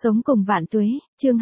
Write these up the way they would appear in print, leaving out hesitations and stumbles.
Sống cùng vạn tuế, chương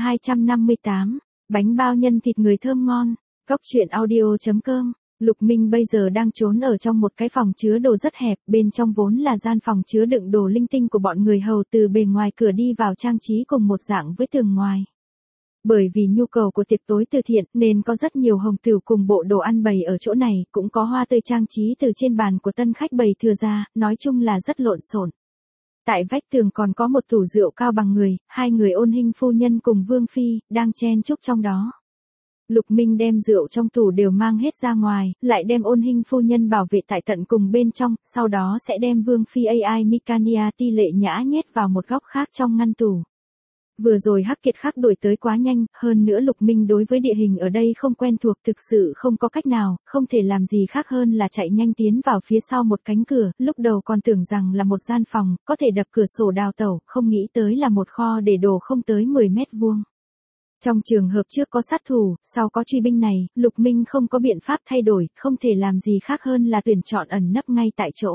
258, bánh bao nhân thịt người thơm ngon, Cóc truyện audio.com. Lục Minh bây giờ đang trốn ở trong một cái phòng chứa đồ rất hẹp, bên trong vốn là gian phòng chứa đựng đồ linh tinh của bọn người hầu, từ bề ngoài cửa đi vào trang trí cùng một dạng với tường ngoài. Bởi vì nhu cầu của tiệc tối từ thiện nên có rất nhiều hồng tửu cùng bộ đồ ăn bày ở chỗ này, cũng có hoa tươi trang trí từ trên bàn của tân khách bày thừa ra, nói chung là rất lộn xộn. Tại vách tường còn có một tủ rượu cao bằng người, hai người Ôn Hinh phu nhân cùng Vương Phi, đang chen chúc trong đó. Lục Minh đem rượu trong tủ đều mang hết ra ngoài, lại đem Ôn Hinh phu nhân bảo vệ tại tận cùng bên trong, sau đó sẽ đem Vương Phi AI Mikania ti lệ nhã nhét vào một góc khác trong ngăn tủ. Vừa rồi Hắc Kiệt Khắc đuổi tới quá nhanh, hơn nữa Lục Minh đối với địa hình ở đây không quen thuộc, thực sự không có cách nào, không thể làm gì khác hơn là chạy nhanh tiến vào phía sau một cánh cửa, lúc đầu còn tưởng rằng là một gian phòng, có thể đập cửa sổ đào tẩu, không nghĩ tới là một kho để đồ không tới 10 mét vuông. Trong trường hợp trước có sát thủ, sau có truy binh này, Lục Minh không có biện pháp thay đổi, không thể làm gì khác hơn là tuyển chọn ẩn nấp ngay tại chỗ.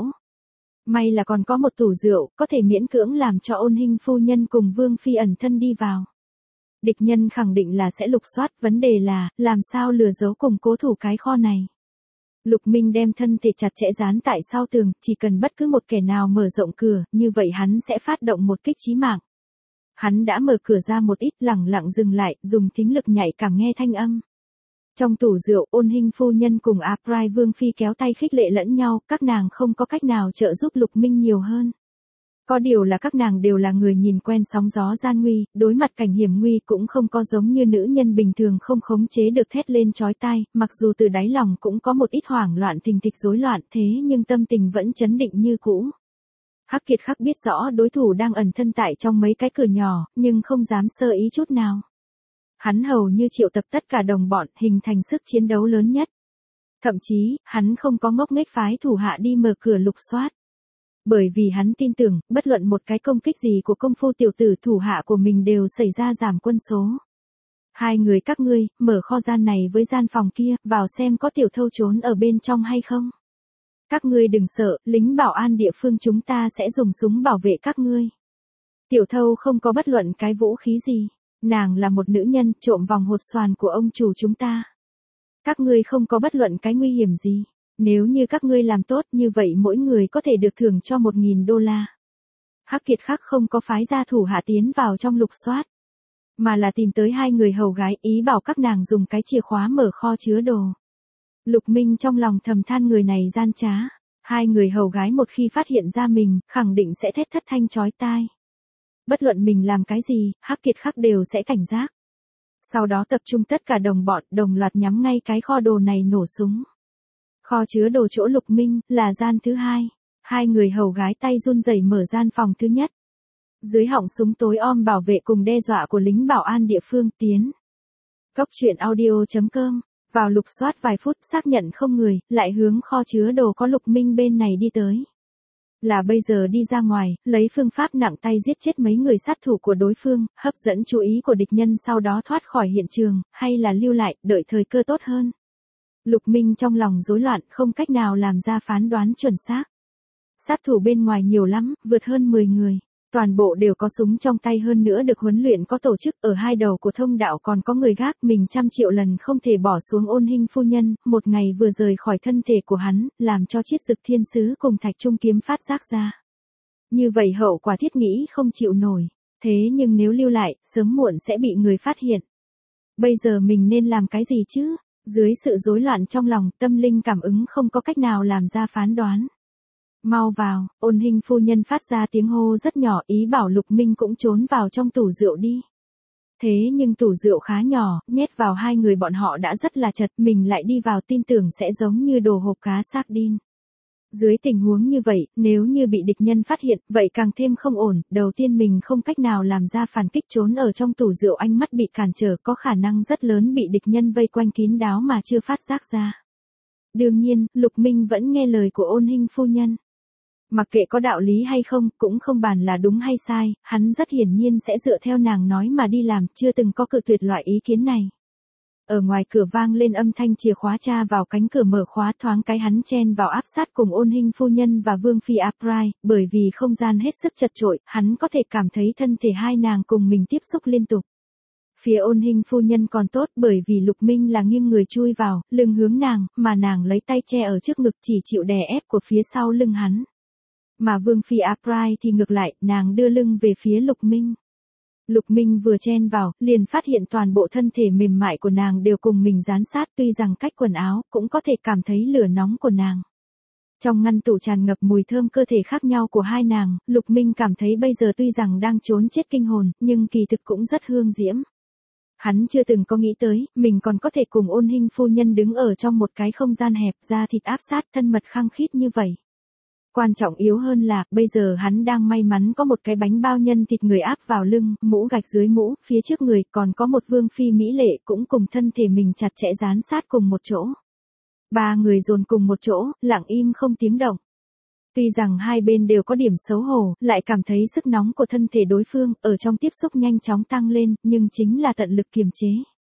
May là còn có một tủ rượu, có thể miễn cưỡng làm cho Ôn Hinh phu nhân cùng Vương Phi ẩn thân đi vào. Địch nhân khẳng định là sẽ lục soát, vấn đề là, làm sao lừa giấu cùng cố thủ cái kho này. Lục Minh đem thân thể chặt chẽ dán tại sau tường, chỉ cần bất cứ một kẻ nào mở rộng cửa, như vậy hắn sẽ phát động một kích chí mạng. Hắn đã mở cửa ra một ít, lẳng lặng dừng lại, dùng thính lực nhạy cảm nghe thanh âm. Trong tủ rượu, Ôn Hinh phu nhân cùng Aprai Vương Phi kéo tay khích lệ lẫn nhau, các nàng không có cách nào trợ giúp Lục Minh nhiều hơn. Có điều là các nàng đều là người nhìn quen sóng gió gian nguy, đối mặt cảnh hiểm nguy cũng không có giống như nữ nhân bình thường không khống chế được thét lên chói tai, mặc dù từ đáy lòng cũng có một ít hoảng loạn thình thịch rối loạn, thế nhưng tâm tình vẫn chấn định như cũ. Hắc Kiệt Khắc biết rõ đối thủ đang ẩn thân tại trong mấy cái cửa nhỏ, nhưng không dám sơ ý chút nào. Hắn hầu như triệu tập tất cả đồng bọn, hình thành sức chiến đấu lớn nhất. Thậm chí, hắn không có ngốc nghếch phái thủ hạ đi mở cửa lục soát. Bởi vì hắn tin tưởng, bất luận một cái công kích gì của công phu tiểu tử thủ hạ của mình đều xảy ra giảm quân số. Hai người các ngươi, mở kho gian này với gian phòng kia, vào xem có tiểu thâu trốn ở bên trong hay không. Các ngươi đừng sợ, lính bảo an địa phương chúng ta sẽ dùng súng bảo vệ các ngươi. Tiểu thâu không có bất luận cái vũ khí gì. Nàng là một nữ nhân trộm vòng hột xoàn của ông chủ chúng ta. Các ngươi không có bất luận cái nguy hiểm gì. Nếu như các ngươi làm tốt như vậy mỗi người có thể được thưởng cho 1.000 đô la. Hắc Kiệt Khắc không có phái gia thủ hạ tiến vào trong lục soát. Mà là tìm tới hai người hầu gái, ý bảo các nàng dùng cái chìa khóa mở kho chứa đồ. Lục Minh trong lòng thầm than người này gian trá. Hai người hầu gái một khi phát hiện ra mình, khẳng định sẽ thét thất thanh chói tai. Bất luận mình làm cái gì, Hắc Kiệt Khắc đều sẽ cảnh giác. Sau đó tập trung tất cả đồng bọn, đồng loạt nhắm ngay cái kho đồ này nổ súng. Kho chứa đồ chỗ Lục Minh, là gian thứ hai. Hai người hầu gái tay run rẩy mở gian phòng thứ nhất. Dưới họng súng tối om bảo vệ cùng đe dọa của lính bảo an địa phương tiến. Cóc truyện audio.com. Vào lục soát vài phút, xác nhận không người, lại hướng kho chứa đồ có Lục Minh bên này đi tới. Là bây giờ đi ra ngoài, lấy phương pháp nặng tay giết chết mấy người sát thủ của đối phương, hấp dẫn chú ý của địch nhân sau đó thoát khỏi hiện trường, hay là lưu lại, đợi thời cơ tốt hơn. Lục Minh trong lòng rối loạn, không cách nào làm ra phán đoán chuẩn xác. Sát thủ bên ngoài nhiều lắm, vượt hơn 10 người. Toàn bộ đều có súng trong tay, hơn nữa được huấn luyện có tổ chức, ở hai đầu của thông đạo còn có người gác, mình trăm triệu lần không thể bỏ xuống Ôn Hinh phu nhân, một ngày vừa rời khỏi thân thể của hắn, làm cho chiết dực thiên sứ cùng thạch trung kiếm phát giác ra. Như vậy hậu quả thiết nghĩ không chịu nổi, thế nhưng nếu lưu lại, sớm muộn sẽ bị người phát hiện. Bây giờ mình nên làm cái gì chứ? Dưới sự rối loạn trong lòng, tâm linh cảm ứng không có cách nào làm ra phán đoán. Mau vào, Ôn Hinh phu nhân phát ra tiếng hô rất nhỏ, ý bảo Lục Minh cũng trốn vào trong tủ rượu đi. Thế nhưng tủ rượu khá nhỏ, nhét vào hai người bọn họ đã rất là chật, mình lại đi vào tin tưởng sẽ giống như đồ hộp cá sardine. Dưới tình huống như vậy, nếu như bị địch nhân phát hiện, vậy càng thêm không ổn, đầu tiên mình không cách nào làm ra phản kích, trốn ở trong tủ rượu ánh mắt bị cản trở, có khả năng rất lớn bị địch nhân vây quanh kín đáo mà chưa phát giác ra. Đương nhiên, Lục Minh vẫn nghe lời của Ôn Hinh phu nhân. Mặc kệ có đạo lý hay không, cũng không bàn là đúng hay sai, hắn rất hiển nhiên sẽ dựa theo nàng nói mà đi làm, chưa từng có cự tuyệt loại ý kiến này. Ở ngoài cửa vang lên âm thanh chìa khóa tra vào, cánh cửa mở khóa, thoáng cái hắn chen vào áp sát cùng Ôn Hinh phu nhân và Vương phi Aprai, bởi vì không gian hết sức chật chội, hắn có thể cảm thấy thân thể hai nàng cùng mình tiếp xúc liên tục. Phía Ôn Hinh phu nhân còn tốt, bởi vì Lục Minh là nghiêng người chui vào, lưng hướng nàng, mà nàng lấy tay che ở trước ngực, chỉ chịu đè ép của phía sau lưng hắn. Mà Vương phi Aprai thì ngược lại, nàng đưa lưng về phía Lục Minh. Lục Minh vừa chen vào, liền phát hiện toàn bộ thân thể mềm mại của nàng đều cùng mình dán sát, tuy rằng cách quần áo, cũng có thể cảm thấy lửa nóng của nàng. Trong ngăn tủ tràn ngập mùi thơm cơ thể khác nhau của hai nàng, Lục Minh cảm thấy bây giờ tuy rằng đang trốn chết kinh hồn, nhưng kỳ thực cũng rất hương diễm. Hắn chưa từng có nghĩ tới, mình còn có thể cùng Ôn Hinh phu nhân đứng ở trong một cái không gian hẹp, da thịt áp sát, thân mật khăng khít như vậy. Quan trọng yếu hơn là, bây giờ hắn đang may mắn có một cái bánh bao nhân thịt người áp vào lưng, mũ gạch dưới mũ, phía trước người còn có một vương phi mỹ lệ cũng cùng thân thể mình chặt chẽ dán sát cùng một chỗ. Ba người dồn cùng một chỗ, lặng im không tiếng động. Tuy rằng hai bên đều có điểm xấu hổ, lại cảm thấy sức nóng của thân thể đối phương, ở trong tiếp xúc nhanh chóng tăng lên, nhưng chính là tận lực kiềm chế.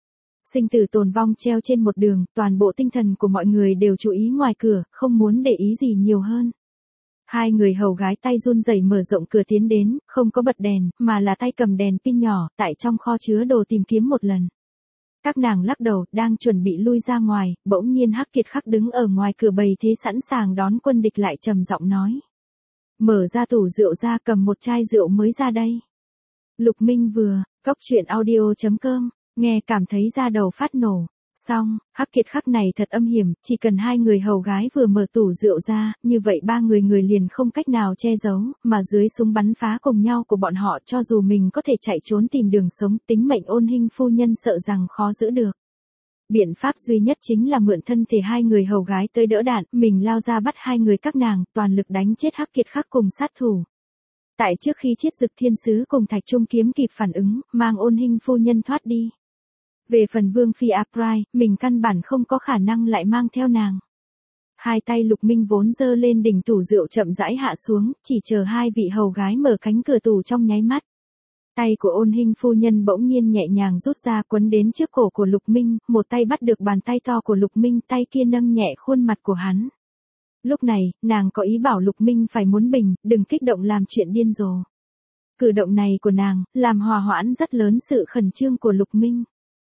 Sinh tử tồn vong treo trên một đường, toàn bộ tinh thần của mọi người đều chú ý ngoài cửa, không muốn để ý gì nhiều hơn. Hai người hầu gái tay run rẩy mở rộng cửa tiến đến, không có bật đèn, mà là tay cầm đèn pin nhỏ, tại trong kho chứa đồ tìm kiếm một lần. Các nàng lắc đầu, đang chuẩn bị lui ra ngoài, bỗng nhiên Hắc Kiệt Khắc đứng ở ngoài cửa bày thế sẵn sàng đón quân địch lại trầm giọng nói. Mở ra tủ rượu ra, cầm một chai rượu mới ra đây. Lục Minh vừa, cốc truyện audio.com, nghe cảm thấy da đầu phát nổ. Xong, Hắc Kiệt Khắc này thật âm hiểm, chỉ cần hai người hầu gái vừa mở tủ rượu ra, như vậy ba người liền không cách nào che giấu, mà dưới súng bắn phá cùng nhau của bọn họ, cho dù mình có thể chạy trốn tìm đường sống, tính mệnh Ôn Hinh phu nhân sợ rằng khó giữ được. Biện pháp duy nhất chính là mượn thân thể hai người hầu gái tới đỡ đạn, mình lao ra bắt hai người các nàng, toàn lực đánh chết Hắc Kiệt Khắc cùng sát thủ. Tại trước khi Chiết Dực Thiên Sứ cùng Thạch Trung Kiếm kịp phản ứng, mang Ôn Hinh phu nhân thoát đi. Về phần Vương phi Aprai, mình căn bản không có khả năng lại mang theo nàng. Hai tay Lục Minh vốn giơ lên đỉnh tủ rượu chậm rãi hạ xuống, chỉ chờ hai vị hầu gái mở cánh cửa tủ trong nháy mắt. Tay của Ôn Hinh phu nhân bỗng nhiên nhẹ nhàng rút ra, quấn đến trước cổ của Lục Minh, một tay bắt được bàn tay to của Lục Minh, tay kia nâng nhẹ khuôn mặt của hắn. Lúc này, nàng có ý bảo Lục Minh phải muốn bình, đừng kích động làm chuyện điên rồ. Cử động này của nàng, làm hòa hoãn rất lớn sự khẩn trương của Lục Minh.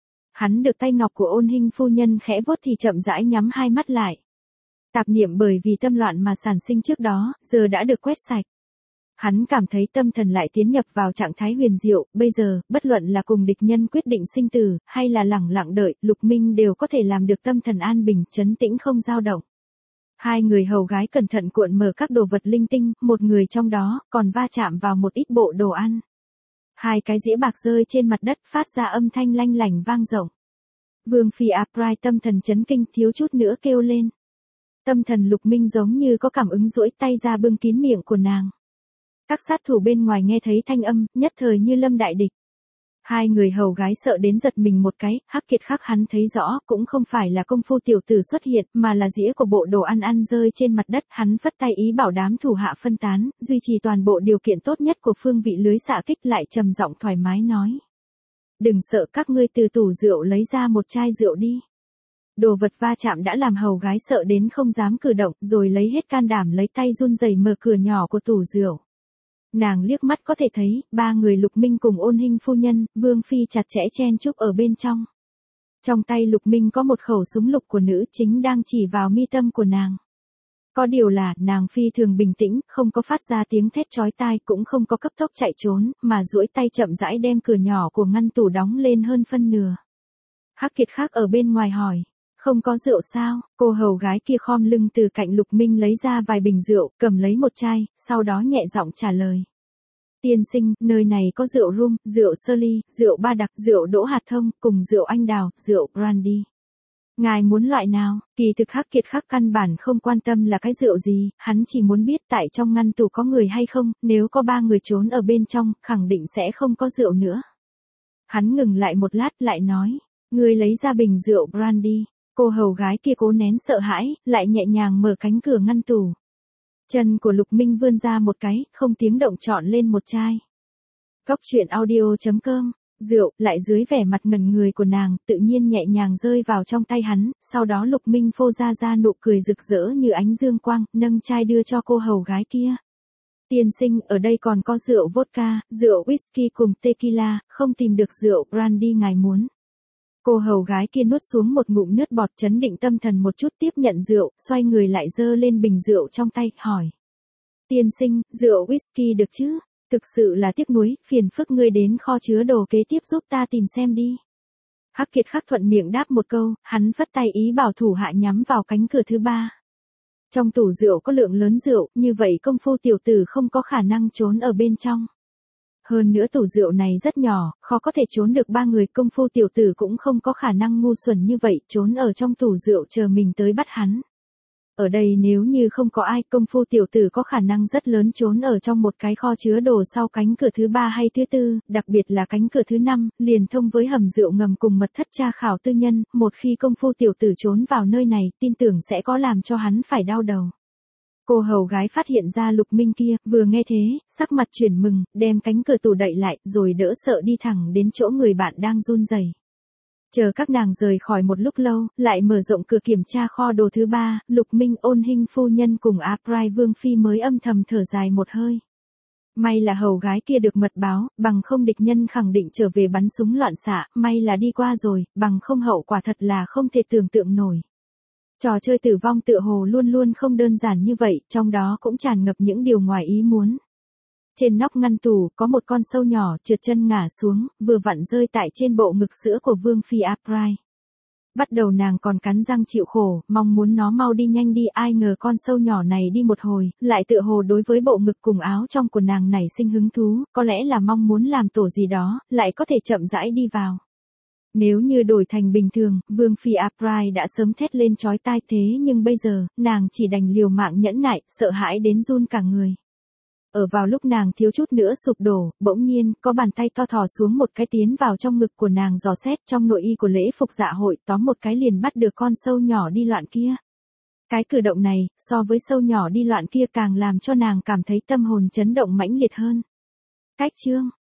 Hắn được tay ngọc của Ôn Hinh phu nhân khẽ vuốt thì chậm rãi nhắm hai mắt lại. Tạp niệm bởi vì tâm loạn mà sản sinh trước đó, giờ đã được quét sạch. Hắn cảm thấy tâm thần lại tiến nhập vào trạng thái huyền diệu, bây giờ, bất luận là cùng địch nhân quyết định sinh tử, hay là lẳng lặng đợi, Lục Minh đều có thể làm được tâm thần an bình, trấn tĩnh không dao động. Hai người hầu gái cẩn thận cuộn mở các đồ vật linh tinh, một người trong đó, còn va chạm vào một ít bộ đồ ăn. Hai cái dĩa bạc rơi trên mặt đất phát ra âm thanh lanh lảnh vang rộng. Vương phi Aprai tâm thần chấn kinh thiếu chút nữa kêu lên. Tâm thần Lục Minh giống như có cảm ứng duỗi tay ra bưng kín miệng của nàng. Các sát thủ bên ngoài nghe thấy thanh âm, nhất thời như lâm đại địch. Hai người hầu gái sợ đến giật mình một cái, Hắc Kiệt Khắc hắn thấy rõ, cũng không phải là công phu tiểu tử xuất hiện, mà là dĩa của bộ đồ ăn rơi trên mặt đất, hắn phất tay ý bảo đám thủ hạ phân tán, duy trì toàn bộ điều kiện tốt nhất của phương vị lưới xạ kích, lại trầm giọng thoải mái nói. Đừng sợ, các ngươi từ tủ rượu lấy ra một chai rượu đi. Đồ vật va chạm đã làm hầu gái sợ đến không dám cử động, rồi lấy hết can đảm lấy tay run rẩy mở cửa nhỏ của tủ rượu. Nàng liếc mắt có thể thấy, ba người Lục Minh cùng Ôn Hinh phu nhân, Vương phi chặt chẽ chen chúc ở bên trong. Trong tay Lục Minh có một khẩu súng lục của nữ chính đang chỉ vào mi tâm của nàng. Có điều là, nàng phi thường bình tĩnh, không có phát ra tiếng thét chói tai, cũng không có cấp tốc chạy trốn, mà duỗi tay chậm rãi đem cửa nhỏ của ngăn tủ đóng lên hơn phân nửa. Hắc Kiệt Khắc ở bên ngoài hỏi. Không có rượu sao? Cô hầu gái kia khom lưng từ cạnh Lục Minh lấy ra vài bình rượu, cầm lấy một chai, sau đó nhẹ giọng trả lời. Tiên sinh, nơi này có rượu rum, rượu sơ ly, rượu ba đặc, rượu đỗ hạt thông, cùng rượu anh đào, rượu brandy. Ngài muốn loại nào? Kỳ thực Hắc Kiệt Khắc căn bản không quan tâm là cái rượu gì, hắn chỉ muốn biết tại trong ngăn tủ có người hay không, nếu có ba người trốn ở bên trong, khẳng định sẽ không có rượu nữa. Hắn ngừng lại một lát lại nói, người lấy ra bình rượu brandy. Cô hầu gái kia cố nén sợ hãi, lại nhẹ nhàng mở cánh cửa ngăn tủ. Chân của Lục Minh vươn ra một cái, không tiếng động chọn lên một chai. Cốc truyện audio.com Rượu, lại dưới vẻ mặt ngẩn người của nàng, tự nhiên nhẹ nhàng rơi vào trong tay hắn, sau đó Lục Minh phô ra nụ cười rực rỡ như ánh dương quang, nâng chai đưa cho cô hầu gái kia. Tiên sinh, ở đây còn có rượu vodka, rượu whisky cùng tequila, không tìm được rượu brandy ngài muốn. Cô hầu gái kia nuốt xuống một ngụm nước bọt, trấn định tâm thần một chút, tiếp nhận rượu, xoay người lại giơ lên bình rượu trong tay, hỏi. Tiên sinh, rượu whisky được chứ? Thực sự là tiếc nuối, phiền phức ngươi đến kho chứa đồ kế tiếp giúp ta tìm xem đi. Hắc Kiệt Khắc thuận miệng đáp một câu, hắn phất tay ý bảo thủ hạ nhắm vào cánh cửa thứ 3. Trong tủ rượu có lượng lớn rượu, như vậy công phu tiểu tử không có khả năng trốn ở bên trong. Hơn nữa tủ rượu này rất nhỏ, khó có thể trốn được 3 người, công phu tiểu tử cũng không có khả năng ngu xuẩn như vậy, trốn ở trong tủ rượu chờ mình tới bắt hắn. Ở đây nếu như không có ai, công phu tiểu tử có khả năng rất lớn trốn ở trong một cái kho chứa đồ sau cánh cửa thứ 3 hay thứ 4, đặc biệt là cánh cửa thứ 5, liền thông với hầm rượu ngầm cùng mật thất tra khảo tư nhân, một khi công phu tiểu tử trốn vào nơi này, tin tưởng sẽ có làm cho hắn phải đau đầu. Cô hầu gái phát hiện ra Lục Minh kia, vừa nghe thế, sắc mặt chuyển mừng, đem cánh cửa tủ đậy lại, rồi đỡ sợ đi thẳng đến chỗ người bạn đang run rẩy. Chờ các nàng rời khỏi một lúc lâu, lại mở rộng cửa kiểm tra kho đồ thứ 3, Lục Minh, Ôn Hinh phu nhân cùng Aprai Vương Phi mới âm thầm thở dài một hơi. May là hầu gái kia được mật báo, bằng không địch nhân khẳng định trở về bắn súng loạn xạ, may là đi qua rồi, bằng không hậu quả thật là không thể tưởng tượng nổi. Trò chơi tử vong tựa hồ luôn luôn không đơn giản như vậy, trong đó cũng tràn ngập những điều ngoài ý muốn. Trên nóc ngăn tủ, có một con sâu nhỏ trượt chân ngã xuống, vừa vặn rơi tại trên bộ ngực sữa của Vương Phi Aprai. Bắt đầu nàng còn cắn răng chịu khổ, mong muốn nó mau đi nhanh đi, ai ngờ con sâu nhỏ này đi một hồi, lại tựa hồ đối với bộ ngực cùng áo trong của nàng nảy sinh hứng thú, có lẽ là mong muốn làm tổ gì đó, lại có thể chậm rãi đi vào. Nếu như đổi thành bình thường, Vương Phi Aprai đã sớm thét lên chói tai, thế nhưng bây giờ, nàng chỉ đành liều mạng nhẫn nại, sợ hãi đến run cả người. Ở vào lúc nàng thiếu chút nữa sụp đổ, bỗng nhiên, có bàn tay to thò xuống một cái tiến vào trong ngực của nàng dò xét trong nội y của lễ phục dạ hội, tóm một cái liền bắt được con sâu nhỏ đi loạn kia. Cái cử động này, so với sâu nhỏ đi loạn kia càng làm cho nàng cảm thấy tâm hồn chấn động mãnh liệt hơn. Cách chương